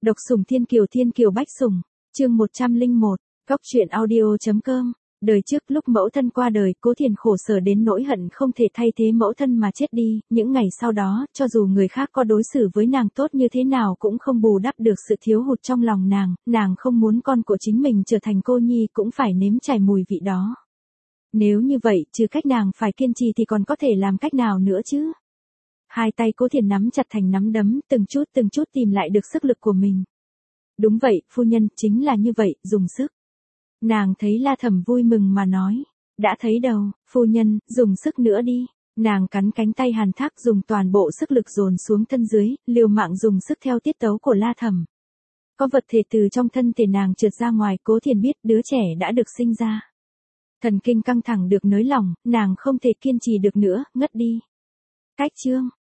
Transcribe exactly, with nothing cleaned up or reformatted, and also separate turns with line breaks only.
Độc sủng thiên kiều thiên kiều bách sủng, chương một trăm lẻ một, góc truyện audio.com. Đời trước lúc mẫu thân qua đời, Cố Thiền khổ sở đến nỗi hận không thể thay thế mẫu thân mà chết đi, những ngày sau đó, cho dù người khác có đối xử với nàng tốt như thế nào cũng không bù đắp được sự thiếu hụt trong lòng nàng, nàng không muốn con của chính mình trở thành cô nhi cũng phải nếm trải mùi vị đó. Nếu như vậy, trừ cách nàng phải kiên trì thì còn có thể làm cách nào nữa chứ? Hai tay Cố Thiền nắm chặt thành nắm đấm, từng chút từng chút tìm lại được sức lực của mình. Đúng vậy, phu nhân, chính là như vậy, dùng sức. Nàng thấy La Thẩm vui mừng mà nói. Đã thấy đâu, phu nhân, dùng sức nữa đi. Nàng cắn cánh tay Hàn Thác dùng toàn bộ sức lực dồn xuống thân dưới, liều mạng dùng sức theo tiết tấu của La Thẩm. Có vật thể từ trong thân thể nàng trượt ra ngoài, Cố Thiền biết đứa trẻ đã được sinh ra. Thần kinh căng thẳng được nới lỏng, nàng không thể kiên trì được nữa, ngất đi. Cách chương.